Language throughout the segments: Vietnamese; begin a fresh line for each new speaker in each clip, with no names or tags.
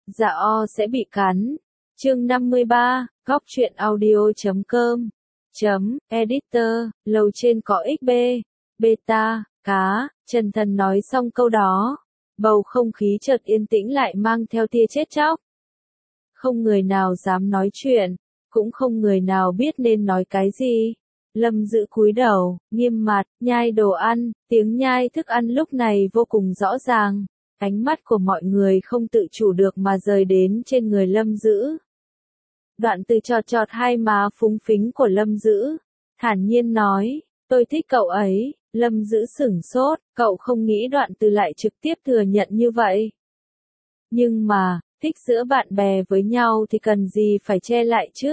dạ o sẽ bị cắn. Chương 53, góc truyện audio.com Editor, lầu trên có XB, beta, cá, Trần Thần nói xong câu đó. Bầu không khí chợt yên tĩnh lại mang theo tia chết chóc. Không người nào dám nói chuyện, cũng không người nào biết nên nói cái gì. Lâm Dữ cúi đầu, nghiêm mặt, nhai đồ ăn, tiếng nhai thức ăn lúc này vô cùng rõ ràng. Ánh mắt của mọi người không tự chủ được mà rời đến trên người Lâm Dữ. Đoạn Từ chọt chọt hai má phúng phính của Lâm Dữ, thản nhiên nói, tôi thích cậu ấy. Lâm Dữ sửng sốt, cậu không nghĩ Đoạn Từ lại trực tiếp thừa nhận như vậy. Nhưng mà, thích giữa bạn bè với nhau thì cần gì phải che lại chứ?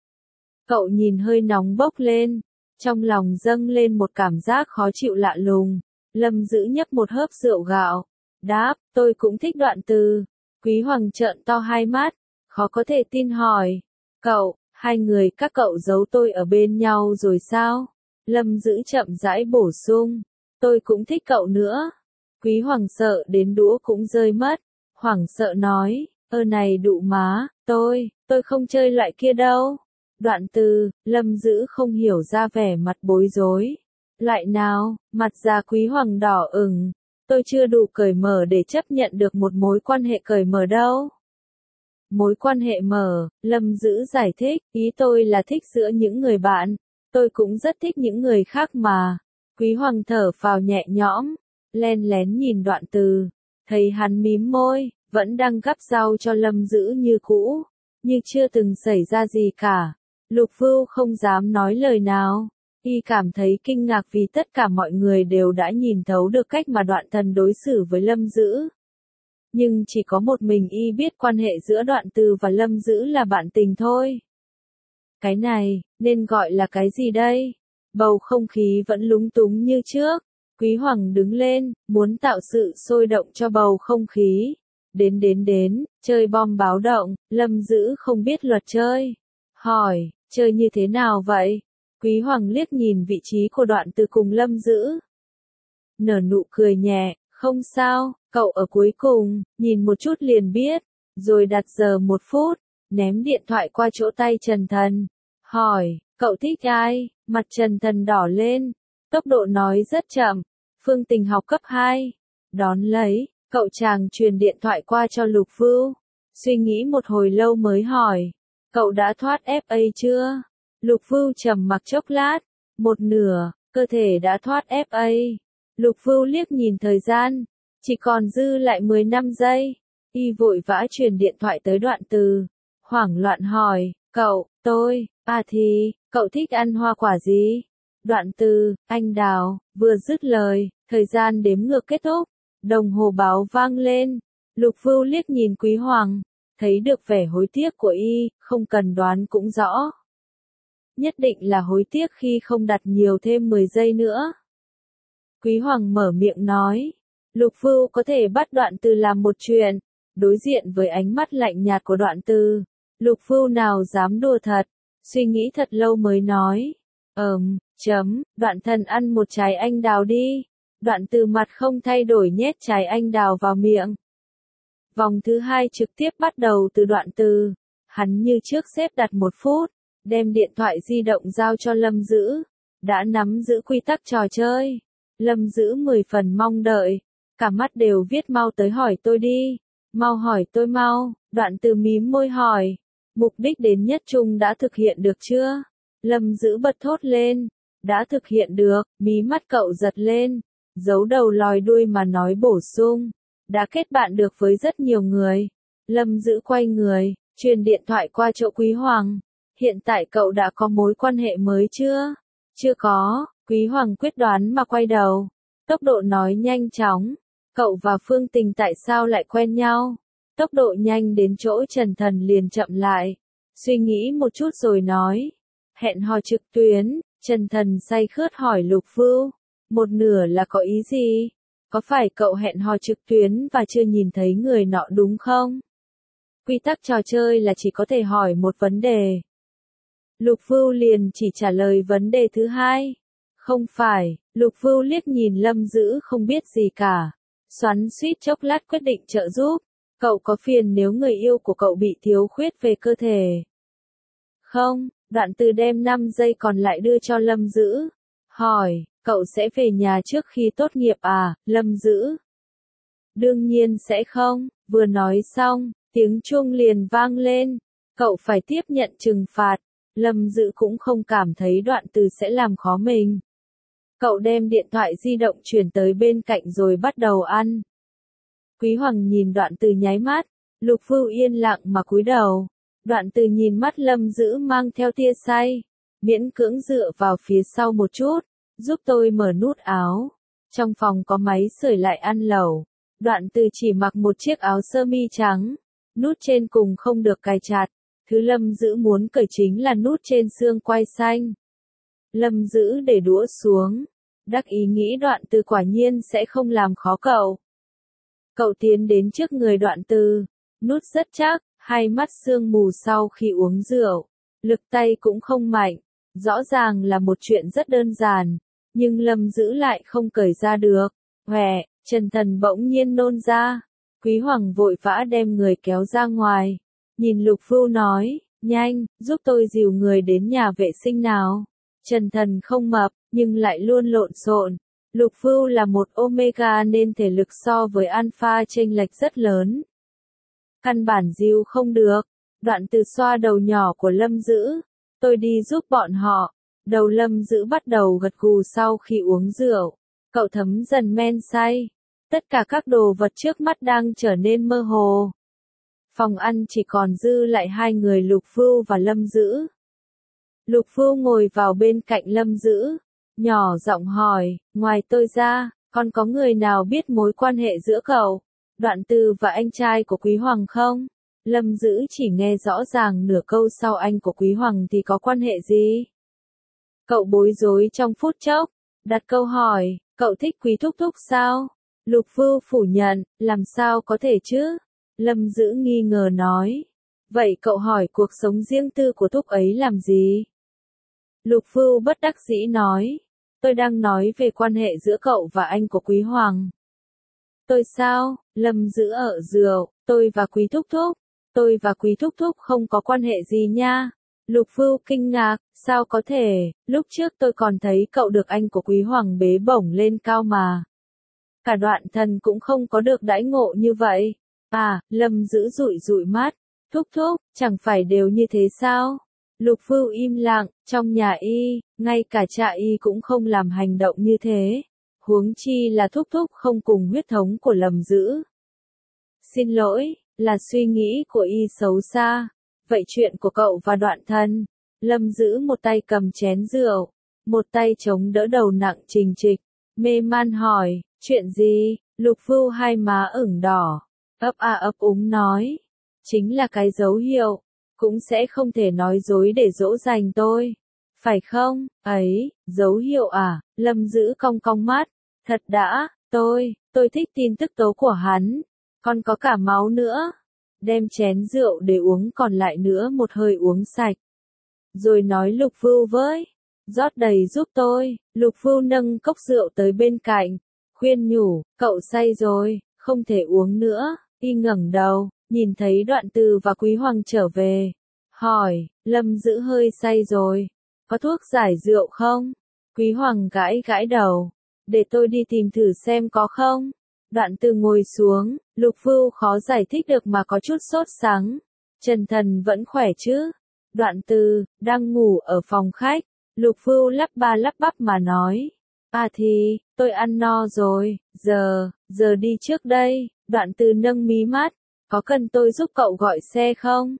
Cậu nhìn hơi nóng bốc lên, trong lòng dâng lên một cảm giác khó chịu lạ lùng. Lâm Dữ nhấp một hớp rượu gạo, đáp, tôi cũng thích Đoạn Từ. Quý Hoàng trợn to hai mắt, khó có thể tin hỏi, cậu, hai người các cậu giấu tôi ở bên nhau rồi sao? Lâm Dữ chậm rãi bổ sung, tôi cũng thích cậu nữa. Quý Hoàng sợ đến đũa cũng rơi mất, hoảng sợ nói, này đụ má, tôi không chơi loại kia đâu. Đoạn Từ, Lâm Dữ không hiểu ra vẻ mặt bối rối. Lại nào, mặt già Quý Hoàng đỏ ửng, tôi chưa đủ cởi mở để chấp nhận được một mối quan hệ cởi mở đâu. Mối quan hệ mở, Lâm Dữ giải thích, ý tôi là thích giữa những người bạn, tôi cũng rất thích những người khác mà. Quý Hoàng thở phào nhẹ nhõm, len lén nhìn Đoạn Từ, thấy hắn mím môi, vẫn đang gắp rau cho Lâm Dữ như cũ, như chưa từng xảy ra gì cả. Lục Vưu không dám nói lời nào, y cảm thấy kinh ngạc vì tất cả mọi người đều đã nhìn thấu được cách mà Đoạn Thần đối xử với Lâm Dữ. Nhưng chỉ có một mình y biết quan hệ giữa Đoạn Từ và Lâm Dữ là bạn tình thôi. Cái này, nên gọi là cái gì đây? Bầu không khí vẫn lúng túng như trước. Quý Hoàng đứng lên, muốn tạo sự sôi động cho bầu không khí. Đến, chơi bom báo động, Lâm Dữ không biết luật chơi. Hỏi, chơi như thế nào vậy? Quý Hoàng liếc nhìn vị trí của Đoạn Từ cùng Lâm Dữ. Nở nụ cười nhẹ, không sao, cậu ở cuối cùng, nhìn một chút liền biết. Rồi đặt giờ 1 phút, ném điện thoại qua chỗ tay Trần Thần. Hỏi, cậu thích ai? Mặt Trần Thần đỏ lên, tốc độ nói rất chậm. Phương Tình học cấp 2. Đón lấy, cậu chàng truyền điện thoại qua cho Lục Vưu. Suy nghĩ một hồi lâu mới hỏi, cậu đã thoát FA chưa? Lục Vưu trầm mặc chốc lát, một nửa, cơ thể đã thoát FA. Lục Vưu liếc nhìn thời gian, chỉ còn dư lại 15 giây. Y vội vã truyền điện thoại tới Đoạn Từ, hoảng loạn hỏi, cậu, thì, cậu thích ăn hoa quả gì? Đoạn Từ, anh đào, vừa dứt lời, thời gian đếm ngược kết thúc, đồng hồ báo vang lên. Lục Vưu liếc nhìn Quý Hoàng, thấy được vẻ hối tiếc của y, không cần đoán cũng rõ. Nhất định là hối tiếc khi không đặt nhiều thêm 10 giây nữa. Quý Hoàng mở miệng nói, Lục Vưu có thể bắt Đoạn Từ làm một chuyện. Đối diện với ánh mắt lạnh nhạt của Đoạn Từ, Lục Vưu nào dám đùa thật, suy nghĩ thật lâu mới nói, Đoạn Thần ăn một trái anh đào đi. Đoạn Từ mặt không thay đổi nhét trái anh đào vào miệng. Vòng thứ 2 trực tiếp bắt đầu từ Đoạn Từ, hắn như trước xếp đặt 1 phút, đem điện thoại di động giao cho Lâm Dữ, đã nắm giữ quy tắc trò chơi. Lâm Dữ 10 phần mong đợi, cả mắt đều viết mau tới hỏi tôi đi, mau hỏi tôi mau. Đoạn Từ mím môi hỏi, mục đích đến nhất trung đã thực hiện được chưa? Lâm Dữ bật thốt lên, đã thực hiện được. Mí mắt cậu giật lên, giấu đầu lòi đuôi mà nói bổ sung, đã kết bạn được với rất nhiều người. Lâm Dữ quay người, truyền điện thoại qua chỗ Quý Hoàng, hiện tại cậu đã có mối quan hệ mới chưa? Chưa có. Quý Hoàng quyết đoán mà quay đầu, tốc độ nói nhanh chóng, cậu và Phương Tình tại sao lại quen nhau? Tốc độ nhanh đến chỗ Trần Thần liền chậm lại, suy nghĩ một chút rồi nói, hẹn hò trực tuyến. Trần Thần say khướt hỏi Lục Vưu, một nửa là có ý gì? Có phải cậu hẹn hò trực tuyến và chưa nhìn thấy người nọ đúng không? Quy tắc trò chơi là chỉ có thể hỏi một vấn đề. Lục Vưu liền chỉ trả lời vấn đề thứ 2. Không phải. Lục Vưu liếc nhìn Lâm Dữ không biết gì cả, xoắn xuýt chốc lát quyết định trợ giúp. Cậu có phiền nếu người yêu của cậu bị thiếu khuyết về cơ thể? Không, Đoạn Từ đem 5 giây còn lại đưa cho Lâm Dữ. Hỏi, cậu sẽ về nhà trước khi tốt nghiệp à, Lâm Dữ? Đương nhiên sẽ không, vừa nói xong, tiếng chuông liền vang lên. Cậu phải tiếp nhận trừng phạt. Lâm Dữ cũng không cảm thấy Đoạn Từ sẽ làm khó mình. Cậu đem điện thoại di động chuyển tới bên cạnh rồi bắt đầu ăn. Quý Hoàng nhìn Đoạn Từ nháy mắt, Lục Vưu yên lặng mà cúi đầu. Đoạn Từ nhìn mắt Lâm Dữ mang theo tia say, miễn cưỡng dựa vào phía sau một chút, giúp tôi mở nút áo. Trong phòng có máy sưởi lại ăn lẩu. Đoạn Từ chỉ mặc một chiếc áo sơ mi trắng, nút trên cùng không được cài chặt. Thứ Lâm Dữ muốn cởi chính là nút trên xương quai xanh. Lâm Dữ để đũa xuống, đắc ý nghĩ Đoạn Từ quả nhiên sẽ không làm khó cậu. Cậu tiến đến trước người Đoạn Từ, nút rất chắc, hai mắt sương mù sau khi uống rượu, lực tay cũng không mạnh, rõ ràng là một chuyện rất đơn giản, nhưng Lâm Dữ lại không cởi ra được. Hòe, Trần Thần bỗng nhiên nôn ra, Quý Hoàng vội vã đem người kéo ra ngoài, nhìn Lục Vưu nói, nhanh, giúp tôi dìu người đến nhà vệ sinh nào. Trần Thần không mập, nhưng lại luôn lộn xộn. Lục Vưu là một omega nên thể lực so với alpha chênh lệch rất lớn. Căn bản dìu không được. Đoạn Từ xoa đầu nhỏ của Lâm Dữ. Tôi đi giúp bọn họ. Đầu Lâm Dữ bắt đầu gật gù sau khi uống rượu. Cậu thấm dần men say. Tất cả các đồ vật trước mắt đang trở nên mơ hồ. Phòng ăn chỉ còn dư lại hai người Lục Vưu và Lâm Dữ. Lục Vưu ngồi vào bên cạnh Lâm Dữ, nhỏ giọng hỏi, ngoài tôi ra, còn có người nào biết mối quan hệ giữa cậu, Đoạn Từ và anh trai của Quý Hoàng không? Lâm Dữ chỉ nghe rõ ràng nửa câu sau anh của Quý Hoàng thì có quan hệ gì? Cậu bối rối trong phút chốc, đặt câu hỏi, cậu thích Quý Thúc Thúc sao? Lục Vưu phủ nhận, làm sao có thể chứ? Lâm Dữ nghi ngờ nói, vậy cậu hỏi cuộc sống riêng tư của Thúc ấy làm gì? Lục Vưu bất đắc dĩ nói, tôi đang nói về quan hệ giữa cậu và anh của Quý Hoàng. Tôi sao? Lâm Dữ ở rượu, tôi và Quý Thúc Thúc. Tôi và Quý Thúc Thúc không có quan hệ gì nha. Lục Vưu kinh ngạc, sao có thể, lúc trước tôi còn thấy cậu được anh của Quý Hoàng bế bổng lên cao mà. Cả Đoạn Thần cũng không có được đãi ngộ như vậy. À, Lâm Dữ dụi dụi mắt, Thúc Thúc, chẳng phải đều như thế sao? Lục Vưu im lặng, trong nhà y, ngay cả cha y cũng không làm hành động như thế. Huống chi là Thúc Thúc không cùng huyết thống của Lâm Dữ. Xin lỗi, là suy nghĩ của y xấu xa. Vậy chuyện của cậu và Đoạn Thần? Lâm Dữ một tay cầm chén rượu, một tay chống đỡ đầu nặng trình trịch, mê man hỏi, chuyện gì? Lục Vưu hai má ửng đỏ, ấp a ấp úng nói, chính là cái dấu hiệu, cũng sẽ không thể nói dối để dỗ dành tôi. Phải không? Ấy, dấu hiệu à? Lâm Dữ cong cong mắt, thật đã, tôi thích tin tức tố của hắn, còn có cả máu nữa. Đem chén rượu để uống còn lại nữa một hơi uống sạch. Rồi nói Lục Vưu với, rót đầy giúp tôi. Lục Vưu nâng cốc rượu tới bên cạnh, khuyên nhủ, cậu say rồi, không thể uống nữa. Y ngẩng đầu, nhìn thấy Đoạn Từ và Quý Hoàng trở về. Hỏi, Lâm Dữ hơi say rồi, có thuốc giải rượu không? Quý Hoàng gãi gãi đầu, để tôi đi tìm thử xem có không. Đoạn Từ ngồi xuống, Lục Vưu khó giải thích được mà có chút sốt sắng. Trần Thần vẫn khỏe chứ? Đoạn Từ, đang ngủ ở phòng khách. Lục Vưu lắp ba lắp bắp mà nói. À thì, tôi ăn no rồi, giờ đi trước đây. Đoạn Từ nâng mí mắt, có cần tôi giúp cậu gọi xe không?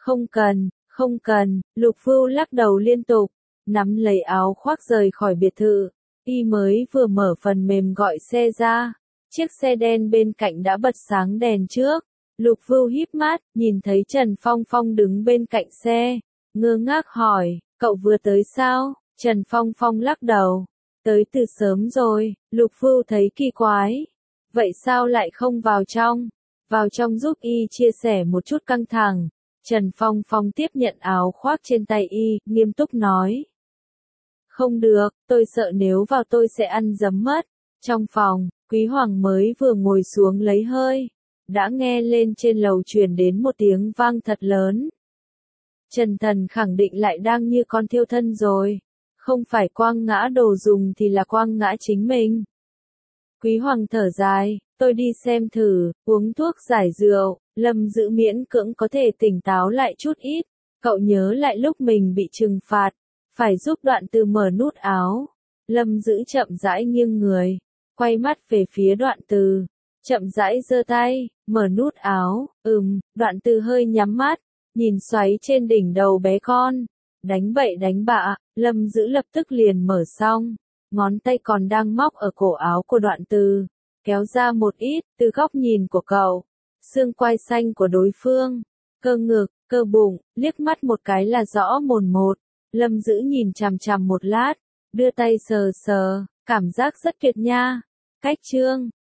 Không cần, Lục Vưu lắc đầu liên tục, nắm lấy áo khoác rời khỏi biệt thự. Y mới vừa mở phần mềm gọi xe ra. Chiếc xe đen bên cạnh đã bật sáng đèn trước. Lục Vưu híp mắt, nhìn thấy Trần Phong Phong đứng bên cạnh xe. Ngơ ngác hỏi, cậu vừa tới sao? Trần Phong Phong lắc đầu. Tới từ sớm rồi. Lục Vưu thấy kỳ quái. Vậy sao lại không vào trong? Vào trong giúp y chia sẻ một chút căng thẳng. Trần Phong Phong tiếp nhận áo khoác trên tay y, nghiêm túc nói. Không được, tôi sợ nếu vào tôi sẽ ăn dấm mất. Trong phòng, Quý Hoàng mới vừa ngồi xuống lấy hơi. đã nghe lên trên lầu truyền đến một tiếng vang thật lớn. Trần Thần khẳng định lại đang như con thiêu thân rồi. Không phải quăng ngã đồ dùng thì là quăng ngã chính mình. Quý Hoàng thở dài, tôi đi xem thử, uống thuốc giải rượu, Lâm Dữ miễn cưỡng có thể tỉnh táo lại chút ít. Cậu nhớ lại lúc mình bị trừng phạt, phải giúp Đoạn Từ mở nút áo. Lâm Dữ chậm rãi nghiêng người, quay mắt về phía Đoạn Từ, chậm rãi giơ tay, mở nút áo. Đoạn Từ hơi nhắm mắt, nhìn xoáy trên đỉnh đầu bé con. Đánh bậy đánh bạ, Lâm Dữ lập tức liền mở xong. Ngón tay còn đang móc ở cổ áo của Đoạn Từ, kéo ra một ít, từ góc nhìn của cậu. Xương quai xanh của đối phương, cơ ngực, cơ bụng, liếc mắt một cái là rõ mồn một. Lâm Dữ nhìn chằm chằm một lát, đưa tay sờ sờ, cảm giác rất tuyệt nha. Cách chương